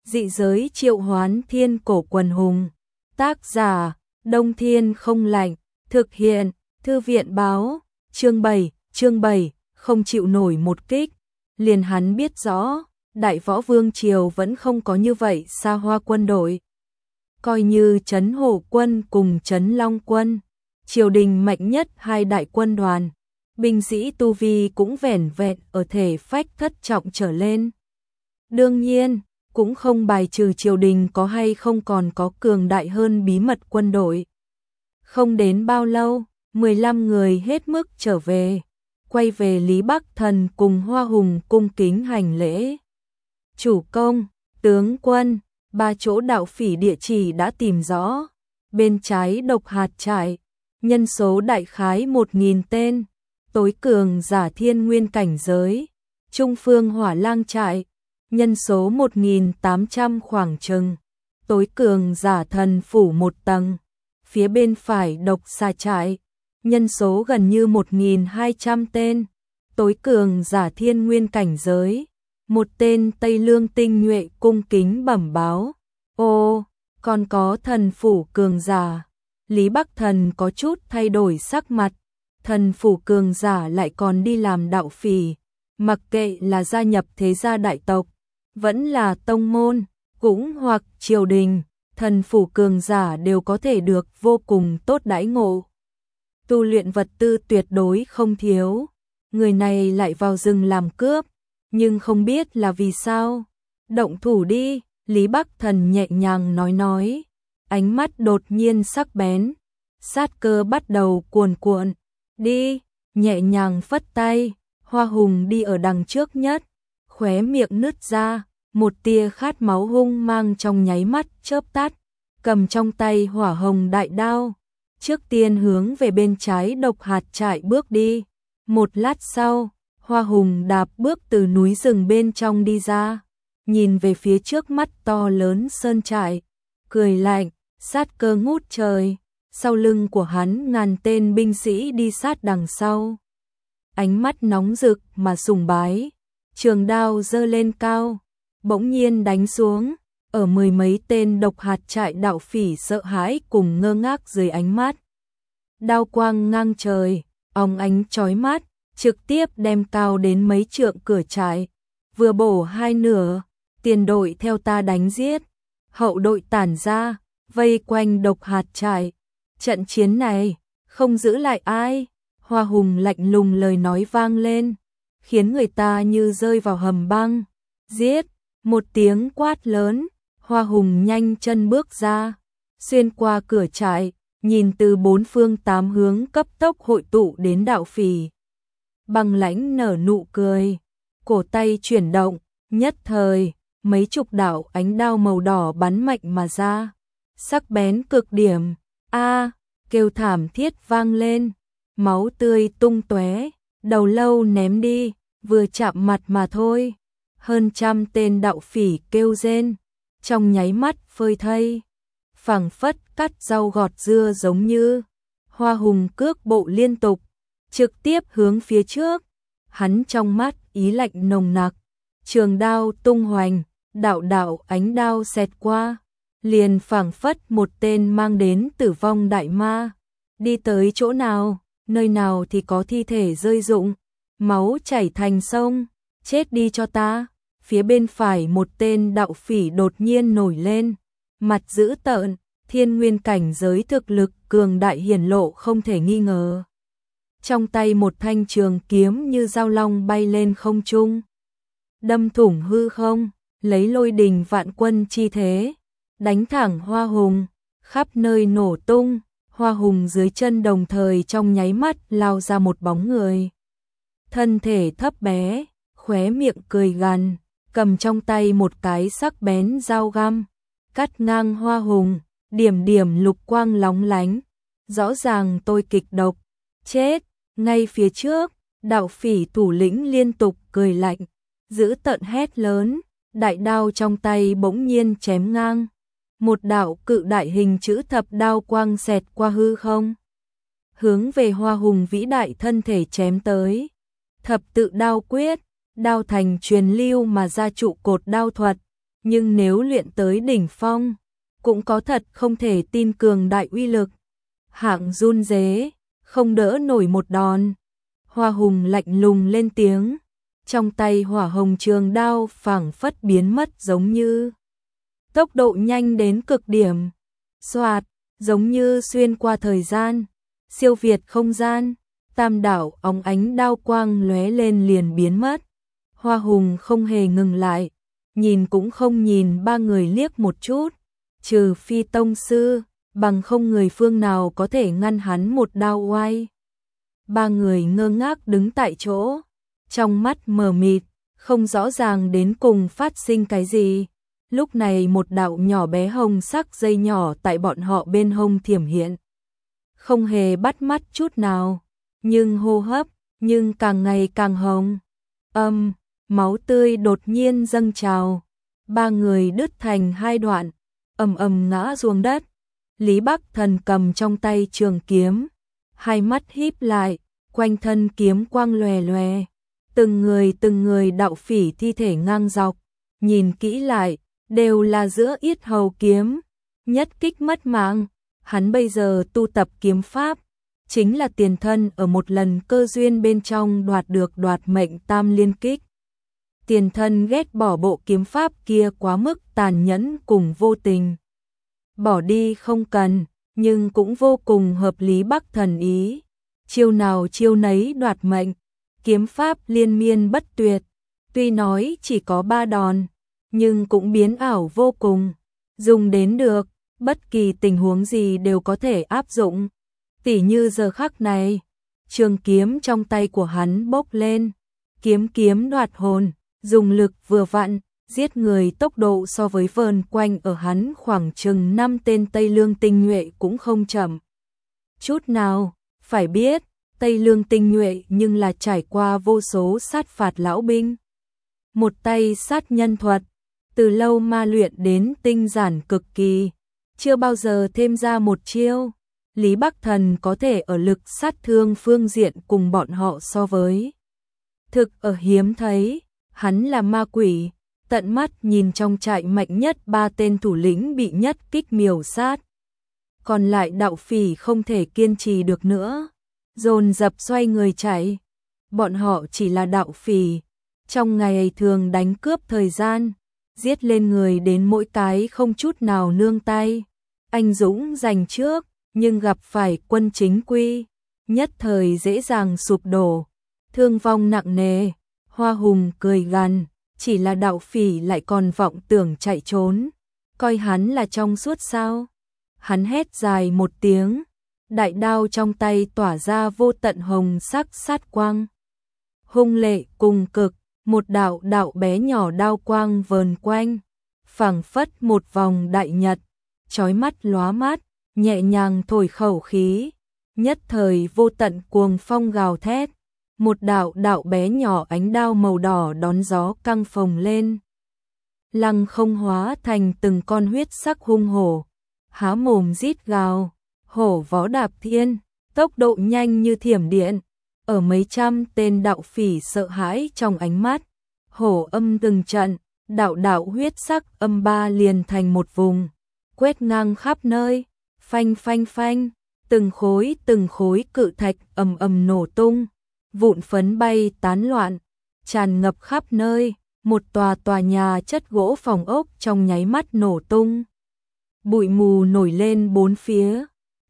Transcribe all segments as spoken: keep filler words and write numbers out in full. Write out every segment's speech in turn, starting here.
Dị giới triệu hoán thiên cổ quần hùng. Tác giả, Đông Thiên không lạnh. Thực hiện, Thư viện báo. Chương bảy, chương bảy, không chịu nổi một kích. Liền hắn biết rõ, Đại Võ Vương Triều vẫn không có như vậy xa hoa quân đội. Coi như Trấn Hổ quân cùng Trấn Long quân, triều đình mạnh nhất hai đại quân đoàn, binh sĩ tu vi cũng vẻn vẹn ở thể phách thất trọng trở lên. Đương nhiên, cũng không bài trừ triều đình có hay không còn có cường đại hơn bí mật quân đội. Không đến bao lâu, mười lăm người hết mức trở về, quay về Lý Bắc Thần cùng Hoa Hùng cung kính hành lễ. Chủ công, tướng quân, ba chỗ đạo phỉ địa chỉ đã tìm rõ. Bên trái Độc Hạt trại, nhân số đại khái một nghìn tên, tối cường giả thiên nguyên cảnh giới. Trung phương Hỏa Lang trại, nhân số một nghìn tám trăm khoảng chừng, tối cường giả thần phủ một tầng. Phía bên phải Độc Xà trại, nhân số gần như một nghìn hai trăm tên, tối cường giả thiên nguyên cảnh giới. Một tên Tây Lương tinh nhuệ cung kính bẩm báo. Ô, còn có thần phủ cường giả. Lý Bắc Thần có chút thay đổi sắc mặt. Thần phủ cường giả lại còn đi làm đạo phỉ. Mặc kệ là gia nhập thế gia đại tộc, vẫn là tông môn, cũng hoặc triều đình, thần phủ cường giả đều có thể được vô cùng tốt đãi ngộ. Tu luyện vật tư tuyệt đối không thiếu. Người này lại vào rừng làm cướp, nhưng không biết là vì sao. Động thủ đi, Lý Bắc Thần nhẹ nhàng nói nói, ánh mắt đột nhiên sắc bén, sát cơ bắt đầu cuồn cuộn. Đi, nhẹ nhàng phất tay, Hoa Hùng đi ở đằng trước nhất, khóe miệng nứt ra, một tia khát máu hung mang trong nháy mắt chớp tắt, cầm trong tay hỏa hồng đại đao, trước tiên hướng về bên trái Độc Hạt trại bước đi. Một lát sau, Hoa Hùng đạp bước từ núi rừng bên trong đi ra, nhìn về phía trước mắt to lớn sơn trại, cười lạnh, sát cơ ngút trời. Sau lưng của hắn ngàn tên binh sĩ đi sát đằng sau, ánh mắt nóng rực mà sùng bái, trường đao giơ lên cao, bỗng nhiên đánh xuống, ở mười mấy tên Độc Hạt trại đạo phỉ sợ hãi cùng ngơ ngác dưới ánh mắt. Đao quang ngang trời, óng ánh chói mắt, trực tiếp đem cao đến mấy trượng cửa trại, vừa bổ hai nửa, tiền đội theo ta đánh giết, hậu đội tản ra, vây quanh Độc Hạt trại. Trận chiến này, không giữ lại ai. Hoa Hùng lạnh lùng lời nói vang lên, khiến người ta như rơi vào hầm băng. Giết, một tiếng quát lớn, Hoa Hùng nhanh chân bước ra, xuyên qua cửa trại, nhìn từ bốn phương tám hướng cấp tốc hội tụ đến đạo phỉ. Băng lãnh nở nụ cười, cổ tay chuyển động, nhất thời, mấy chục đạo ánh đao màu đỏ bắn mạnh mà ra, sắc bén cực điểm. A, kêu thảm thiết vang lên, máu tươi tung tóe, đầu lâu ném đi, vừa chạm mặt mà thôi. Hơn trăm tên đạo phỉ kêu rên, trong nháy mắt phơi thây, phảng phất cắt rau gọt dưa giống như. Hoa Hùng cước bộ liên tục, trực tiếp hướng phía trước, hắn trong mắt ý lạnh nồng nặc, trường đao tung hoành, đạo đạo ánh đao xẹt qua, liền phảng phất một tên mang đến tử vong đại ma. Đi tới chỗ nào, nơi nào thì có thi thể rơi rụng, máu chảy thành sông, chết đi cho ta. Phía bên phải một tên đạo phỉ đột nhiên nổi lên, mặt dữ tợn, thiên nguyên cảnh giới thực lực cường đại hiển lộ không thể nghi ngờ. Trong tay một thanh trường kiếm như dao long bay lên không trung, đâm thủng hư không, lấy lôi đình vạn quân chi thế, đánh thẳng Hoa Hùng, khắp nơi nổ tung. Hoa Hùng dưới chân đồng thời trong nháy mắt lao ra một bóng người, thân thể thấp bé, khóe miệng cười gằn, cầm trong tay một cái sắc bén dao găm, cắt ngang Hoa Hùng, điểm điểm lục quang lóng lánh, rõ ràng tôi kịch độc. Chết. Ngay phía trước, đạo phỉ thủ lĩnh liên tục cười lạnh, giữ tợn hét lớn, đại đao trong tay bỗng nhiên chém ngang, một đạo cự đại hình chữ thập đao quang xẹt qua hư không, hướng về Hoa Hùng vĩ đại thân thể chém tới. Thập tự đao quyết, đao thành truyền lưu mà ra trụ cột đao thuật, nhưng nếu luyện tới đỉnh phong, cũng có thật không thể tin cường đại uy lực. Hạng run rế, không đỡ nổi một đòn. Hoa Hùng lạnh lùng lên tiếng, trong tay hỏa hồng trường đao phảng phất biến mất giống như tốc độ nhanh đến cực điểm. Xoạt, giống như xuyên qua thời gian, siêu việt không gian, tam đảo óng ánh đao quang lóe lên liền biến mất. Hoa Hùng không hề ngừng lại, nhìn cũng không nhìn ba người liếc một chút, trừ phi tông sư, bằng không người phương nào có thể ngăn hắn một đao oai. Ba người ngơ ngác đứng tại chỗ, trong mắt mờ mịt, không rõ ràng đến cùng phát sinh cái gì. Lúc này một đạo nhỏ bé hồng sắc dây nhỏ tại bọn họ bên hông thiểm hiện. Không hề bắt mắt chút nào, nhưng hô hấp, nhưng càng ngày càng hồng. Âm, máu tươi đột nhiên dâng trào. Ba người đứt thành hai đoạn, ầm ầm ngã xuống đất. Lý Bắc Thần cầm trong tay trường kiếm, hai mắt híp lại, quanh thân kiếm quang lòe lòe. Từng người từng người đạo phỉ thi thể ngang dọc, nhìn kỹ lại, đều là giữa yết hầu kiếm, nhất kích mất mạng. Hắn bây giờ tu tập kiếm pháp, chính là tiền thân ở một lần cơ duyên bên trong đoạt được đoạt mệnh tam liên kích. Tiền thân ghét bỏ bộ kiếm pháp kia quá mức tàn nhẫn cùng vô tình. Bỏ đi không cần, nhưng cũng vô cùng hợp lý Bắc Thần ý. Chiêu nào chiêu nấy đoạt mệnh, kiếm pháp liên miên bất tuyệt. Tuy nói chỉ có ba đòn, nhưng cũng biến ảo vô cùng. Dùng đến được, bất kỳ tình huống gì đều có thể áp dụng. Tỉ như giờ khắc này, trường kiếm trong tay của hắn bốc lên, kiếm kiếm đoạt hồn, dùng lực vừa vặn, giết người tốc độ so với vờn quanh ở hắn khoảng chừng năm tên Tây Lương tinh nhuệ cũng không chậm chút nào. Phải biết, Tây Lương tinh nhuệ nhưng là trải qua vô số sát phạt lão binh. Một tay sát nhân thuật, từ lâu ma luyện đến tinh giản cực kỳ, chưa bao giờ thêm ra một chiêu. Lý Bắc Thần có thể ở lực sát thương phương diện cùng bọn họ so với. Thực ở hiếm thấy, hắn là ma quỷ, tận mắt nhìn trong trại mạnh nhất ba tên thủ lĩnh bị nhất kích miểu sát. Còn lại đạo phỉ không thể kiên trì được nữa, dồn dập xoay người chạy. Bọn họ chỉ là đạo phỉ, trong ngày thường đánh cướp thời gian, giết lên người đến mỗi cái không chút nào nương tay. Anh dũng giành trước, nhưng gặp phải quân chính quy, nhất thời dễ dàng sụp đổ, thương vong nặng nề. Hoa Hùng cười gằn, chỉ là đạo phỉ lại còn vọng tưởng chạy trốn, coi hắn là trong suốt sao? Hắn hét dài một tiếng, đại đao trong tay tỏa ra vô tận hồng sắc sát quang. Hung lệ cùng cực, một đạo đạo bé nhỏ đao quang vờn quanh, phảng phất một vòng đại nhật, chói mắt lóa mắt, nhẹ nhàng thổi khẩu khí, nhất thời vô tận cuồng phong gào thét. Một đạo đạo bé nhỏ ánh đao màu đỏ đón gió căng phồng lên, lăng không hóa thành từng con huyết sắc hung hổ, há mồm rít gào. Hổ vó đạp thiên, tốc độ nhanh như thiểm điện. Ở mấy trăm tên đạo phỉ sợ hãi trong ánh mắt, hổ âm từng trận, đạo đạo huyết sắc âm ba liền thành một vùng, quét ngang khắp nơi, phanh phanh phanh, từng khối từng khối cự thạch ầm ầm nổ tung, vụn phấn bay tán loạn, tràn ngập khắp nơi. Một tòa tòa nhà chất gỗ phòng ốc trong nháy mắt nổ tung, bụi mù nổi lên bốn phía.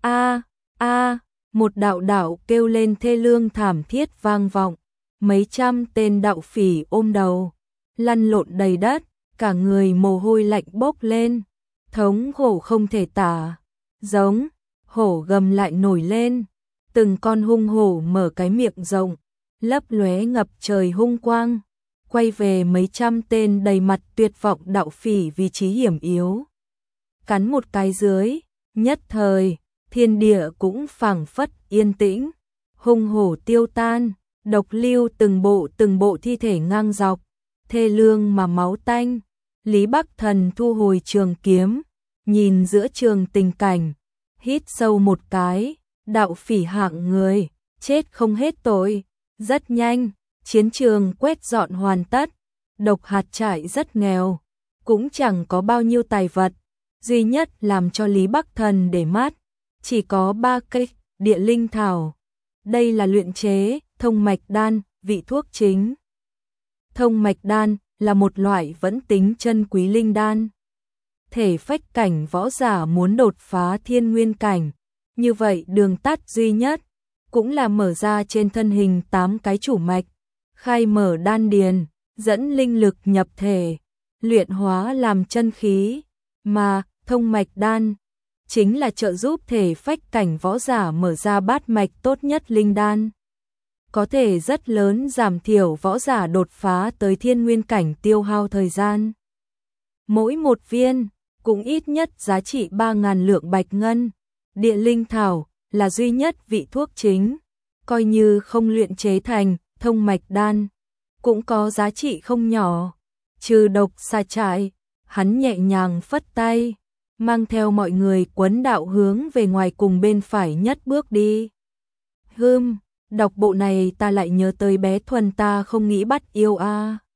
A a, một đạo đạo kêu lên thê lương thảm thiết vang vọng. Mấy trăm tên đạo phỉ ôm đầu, lăn lộn đầy đất, cả người mồ hôi lạnh bốc lên, thống khổ không thể tả. Giống, hổ gầm lại nổi lên, từng con hung hổ mở cái miệng rộng, lấp lóe ngập trời hung quang, quay về mấy trăm tên đầy mặt tuyệt vọng đạo phỉ vị trí hiểm yếu. Cắn một cái dưới, nhất thời, thiên địa cũng phảng phất yên tĩnh, hung hổ tiêu tan, độc lưu từng bộ từng bộ thi thể ngang dọc, thê lương mà máu tanh. Lý Bắc Thần thu hồi trường kiếm, nhìn giữa trường tình cảnh, hít sâu một cái, đạo phỉ hạng người, chết không hết tội. Rất nhanh, chiến trường quét dọn hoàn tất, độc hạt trại rất nghèo, cũng chẳng có bao nhiêu tài vật, duy nhất làm cho Lý Bắc Thần để mắt, chỉ có ba cây địa linh thảo. Đây là luyện chế thông mạch đan, vị thuốc chính. Thông mạch đan là một loại vẫn tính chân quý linh đan. Thể phách cảnh võ giả muốn đột phá thiên nguyên cảnh, như vậy đường tắt duy nhất cũng là mở ra trên thân hình tám cái chủ mạch, khai mở đan điền, dẫn linh lực nhập thể, luyện hóa làm chân khí, mà thông mạch đan chính là trợ giúp thể phách cảnh võ giả mở ra bát mạch tốt nhất linh đan. Có thể rất lớn giảm thiểu võ giả đột phá tới thiên nguyên cảnh tiêu hao thời gian. Mỗi một viên cũng ít nhất giá trị ba ngàn lượng bạch ngân. Địa linh thảo là duy nhất vị thuốc chính, coi như không luyện chế thành thông mạch đan, cũng có giá trị không nhỏ. Trừ độc xa trại, hắn nhẹ nhàng phất tay, mang theo mọi người quấn đạo hướng về ngoài cùng bên phải nhất bước đi. Hừm, đọc bộ này ta lại nhớ tới bé Thuần ta không nghĩ bắt yêu a. À.